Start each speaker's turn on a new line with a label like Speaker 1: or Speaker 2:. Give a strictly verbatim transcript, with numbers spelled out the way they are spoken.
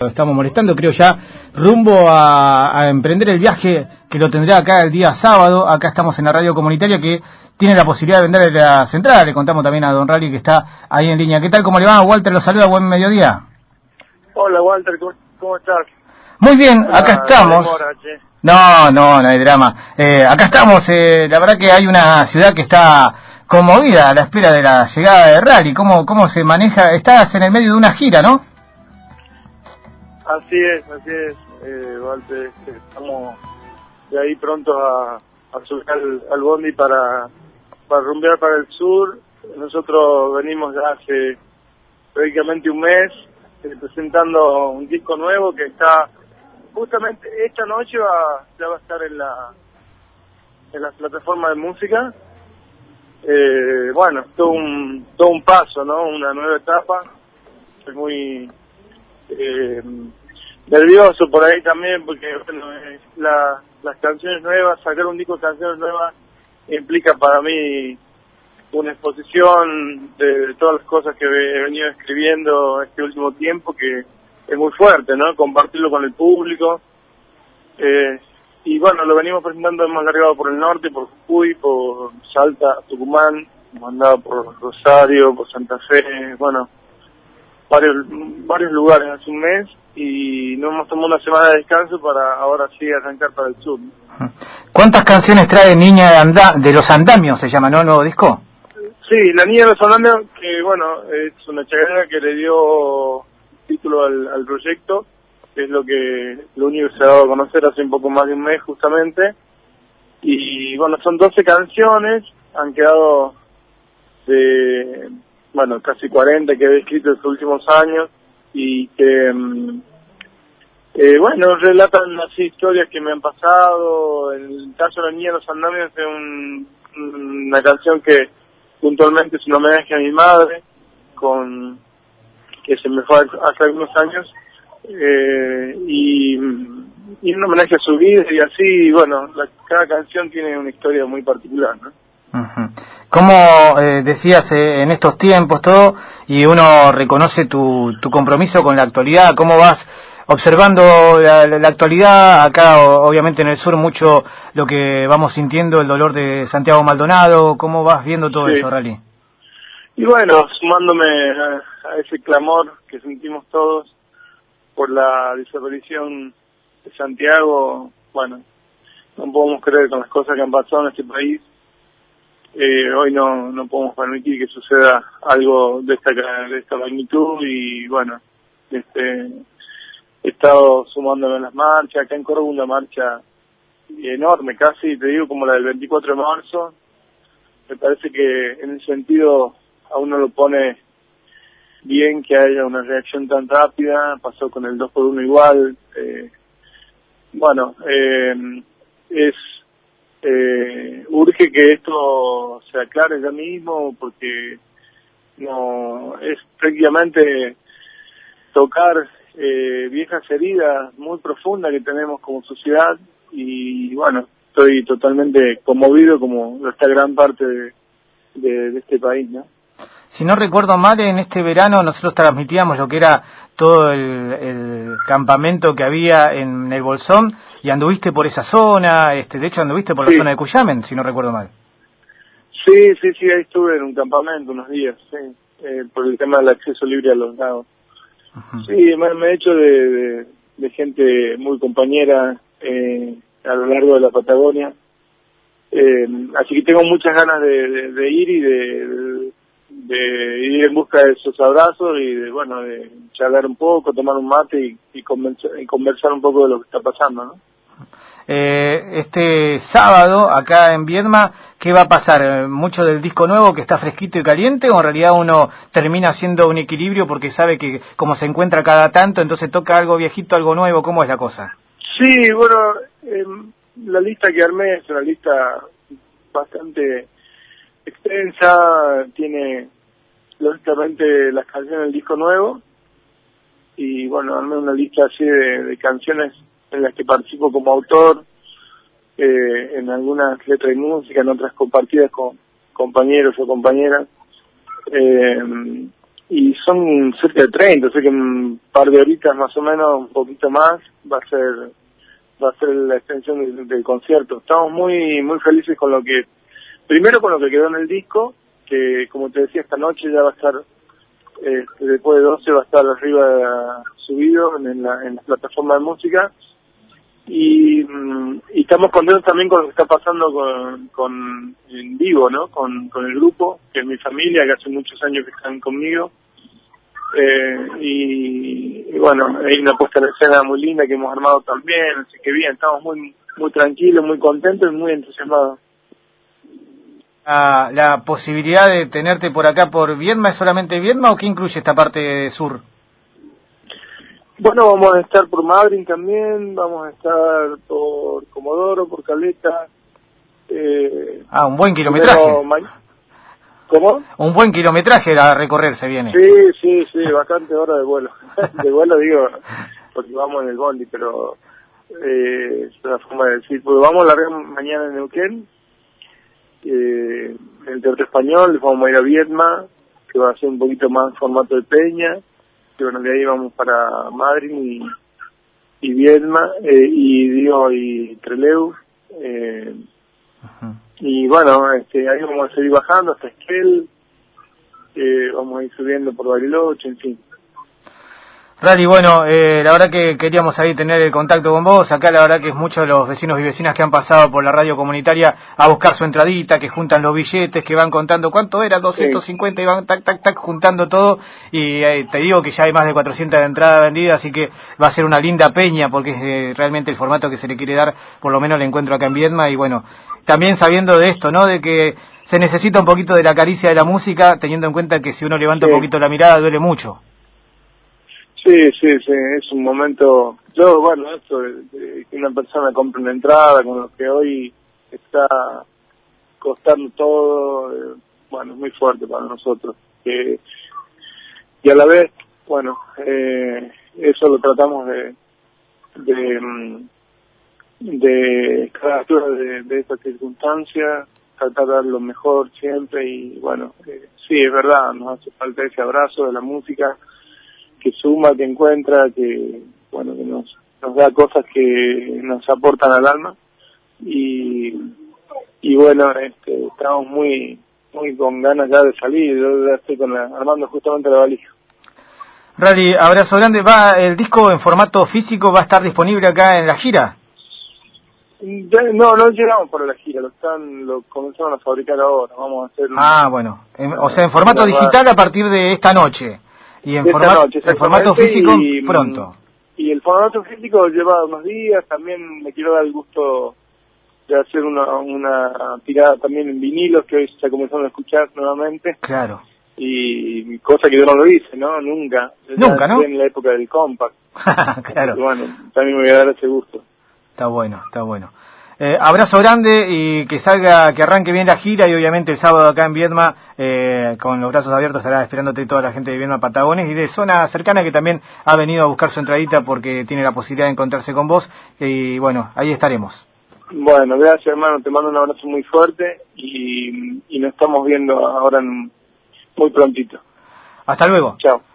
Speaker 1: Estamos molestando, creo ya, rumbo a, a emprender el viaje que lo tendrá acá el día sábado. Acá estamos en la radio comunitaria que tiene la posibilidad de vender las entradas. Le contamos también a don Rally que está ahí en línea. ¿Qué tal? ¿Cómo le va? Walter lo saluda, buen mediodía.
Speaker 2: Hola Walter, ¿cómo, cómo estás?
Speaker 1: Muy bien,
Speaker 2: Hola,
Speaker 1: acá estamos.
Speaker 2: demora,
Speaker 1: no, no, no hay drama. Eh, acá estamos, eh, la verdad que hay una ciudad que está conmovida a la espera de la llegada de Rally. ¿Cómo, cómo se maneja? Estás en el medio de una gira, ¿no?
Speaker 2: Así es, así es, eh, Walter, estamos de ahí prontos a, a subir al, al bondi para, para rumbear para el sur. Nosotros venimos ya hace prácticamente un mes eh, presentando un disco nuevo que está justamente esta noche va, ya va a estar en la en la plataforma de música. Eh, bueno, todo un todo un paso, ¿no? Una nueva etapa. Estoy muy eh, nervioso por ahí también porque bueno, eh, la, las canciones nuevas, sacar un disco de canciones nuevas implica para mí una exposición de, de todas las cosas que he venido escribiendo este último tiempo, que es muy fuerte, ¿no? Compartirlo con el público. Eh, y bueno, lo venimos presentando, hemos largado por el norte, por Jujuy, por Salta, Tucumán, hemos andado por Rosario, por Santa Fe, bueno, varios varios lugares hace un mes, y nos hemos tomado una semana de descanso para ahora sí arrancar para el sur.
Speaker 1: ¿Cuántas canciones trae Niña de, Anda de los Andamios, se llama, ¿no? ¿Nuevo disco?
Speaker 2: Sí, La Niña de los Andamios, que bueno, es una chacarera que le dio título al, al proyecto, que es lo que lo único que se ha dado a conocer hace un poco más de un mes justamente. Y bueno, son doce canciones, han quedado de, bueno, casi cuarenta que he escrito en los últimos años, y que, eh, bueno, relatan así historias que me han pasado. En el caso de La Niña de los Andamios es un, una canción que puntualmente es un homenaje a mi madre, con que se me fue hace algunos años, eh, y, y un homenaje a su vida, y así, y bueno, la, cada canción tiene una historia muy particular, ¿no?
Speaker 1: Uh-huh. Como eh, decías, eh, en estos tiempos todo, y uno reconoce tu, tu compromiso con la actualidad, ¿cómo vas observando la, la, la actualidad? Acá, o, obviamente en el sur, mucho lo que vamos sintiendo, el dolor de Santiago Maldonado. ¿Cómo vas viendo todo
Speaker 2: Sí.
Speaker 1: eso, Rally?
Speaker 2: Y bueno, sumándome a, a ese clamor que sentimos todos por la desaparición de Santiago, bueno, no podemos creer con las cosas que han pasado en este país. Eh, hoy no no podemos permitir que suceda algo de esta de esta magnitud, y bueno, este he estado sumándome en las marchas. Acá en Córdoba una marcha enorme, casi te digo como la del veinticuatro de marzo. Me parece que en el sentido a uno lo pone bien que haya una reacción tan rápida. Pasó con el dos por uno igual. Eh, bueno, eh, es eh, urge que esto se aclare ya mismo, porque no es prácticamente tocar eh, viejas heridas muy profundas que tenemos como sociedad. Y bueno, estoy totalmente conmovido, como esta gran parte de, de, de este país, ¿no?
Speaker 1: Si no recuerdo mal, en este verano nosotros transmitíamos lo que era todo el, el campamento que había en el Bolsón, y anduviste por esa zona, este, de hecho anduviste por
Speaker 2: Sí.
Speaker 1: la zona de Cuyamen, si no recuerdo mal.
Speaker 2: Sí, sí, sí, ahí estuve en un campamento unos días, sí, eh, por el tema del acceso libre a los lagos. Uh-huh. Sí, me, me he hecho de, de, de gente muy compañera eh, a lo largo de la Patagonia, eh, así que tengo muchas ganas de, de, de ir y de, de, de ir en busca de esos abrazos y de, bueno, de charlar un poco, tomar un mate y, y, conversar, y conversar un poco de lo que está pasando, ¿no?
Speaker 1: Eh, este sábado, acá en Viedma, ¿qué va a pasar? ¿Mucho del disco nuevo que está fresquito y caliente, o en realidad uno termina haciendo un equilibrio porque sabe que como se encuentra cada tanto, entonces toca algo viejito, algo nuevo? ¿Cómo es la cosa?
Speaker 2: Sí, bueno, eh, la lista que armé es una lista bastante extensa, tiene lógicamente las canciones del disco nuevo, y bueno, armé una lista así de, de canciones en las que participo como autor, eh, en algunas letras y música, en otras compartidas con compañeros o compañeras. Eh, y son cerca de treinta, o sea que un par de horitas más o menos, un poquito más, va a ser va a ser la extensión del, del concierto. Estamos muy muy felices con lo que, primero con lo que quedó en el disco, que como te decía, esta noche ya va a estar, eh, después de doce va a estar arriba subido en la, en la plataforma de música, y, y estamos contentos también con lo que está pasando con, con en vivo, ¿no? Con, con el grupo, que es mi familia, que hace muchos años que están conmigo. Eh, y, y bueno, hay una puesta en escena muy linda que hemos armado también, así que bien, estamos muy muy tranquilos, muy contentos y muy entusiasmados.
Speaker 1: La, la posibilidad de tenerte por acá por Viedma, ¿es solamente Viedma o qué incluye esta parte sur?
Speaker 2: Bueno, vamos a estar por Madryn también, vamos a estar por Comodoro, por Caleta. Eh,
Speaker 1: ah, un buen kilometraje.
Speaker 2: ¿Cómo?
Speaker 1: Un buen kilometraje a recorrer se viene.
Speaker 2: Sí, sí, sí, bastante hora de vuelo. De vuelo digo, porque vamos en el bondi, pero eh, es una forma de decir, pues vamos a largar mañana en Neuquén, eh, en el Teatro Español, vamos a ir a Viedma, que va a ser un poquito más formato de peña, y bueno, de ahí vamos para Madryn y, y Viedma, eh, y digo, y Trelew, eh, uh-huh. Y bueno, este, ahí vamos a seguir bajando hasta Esquel, eh, vamos a ir subiendo por Bariloche, en fin.
Speaker 1: Rally, bueno, eh, la verdad que queríamos ahí tener el contacto con vos. Acá la verdad que es muchos los vecinos y vecinas que han pasado por la radio comunitaria a buscar su entradita, que juntan los billetes, que van contando cuánto era, doscientos cincuenta, sí. Y van tac, tac, tac, juntando todo. Y eh, te digo que ya hay más de cuatrocientas entradas vendidas, así que va a ser una linda peña, porque es eh, realmente el formato que se le quiere dar, por lo menos el encuentro acá en Viedma. Y bueno, también sabiendo de esto, ¿no? De que se necesita un poquito de la caricia de la música, teniendo en cuenta que si uno levanta sí. un poquito la mirada duele mucho.
Speaker 2: Sí, sí, sí, es un momento. Yo, bueno, esto de, de que una persona compre una entrada con lo que hoy está costando todo, eh, bueno, es muy fuerte para nosotros. Eh, y a la vez, bueno, eh, eso lo tratamos de de, de cada altura de, de esta circunstancia, tratar de dar lo mejor siempre. Y bueno, eh, sí, es verdad, nos hace falta ese abrazo de la música, que suma, que encuentra, que bueno, que nos nos da cosas que nos aportan al alma, y y bueno, este, estamos muy muy con ganas ya de salir. Yo ya estoy con la, armando justamente la valija.
Speaker 1: Rally, abrazo grande. ¿Va el disco en formato físico va a estar disponible acá en la gira?
Speaker 2: No, no llegamos por la gira, lo están lo comenzaron a fabricar ahora. Vamos a hacer
Speaker 1: ah, un, bueno, en, o sea, en formato digital a partir de esta noche. Y en formato, noche, el formato físico y, pronto.
Speaker 2: Y el formato físico lleva unos días. También me quiero dar el gusto de hacer una una tirada también en vinilos, que hoy se comenzaron a escuchar nuevamente.
Speaker 1: Claro.
Speaker 2: Y cosa que yo no lo hice, ¿no? Nunca.
Speaker 1: Nunca, ¿no?
Speaker 2: En la época del compact.
Speaker 1: Claro.
Speaker 2: Y bueno, también me voy a dar ese gusto.
Speaker 1: Está bueno, está bueno. Eh, abrazo grande y que salga, que arranque bien la gira, y obviamente el sábado acá en Viedma, eh, con los brazos abiertos estará esperándote toda la gente de Viedma, Patagones y de zona cercana, que también ha venido a buscar su entradita porque tiene la posibilidad de encontrarse con vos, y bueno, ahí estaremos.
Speaker 2: Bueno, gracias hermano, te mando un abrazo muy fuerte y, y nos estamos viendo ahora en, muy prontito.
Speaker 1: Hasta luego.
Speaker 2: Chao.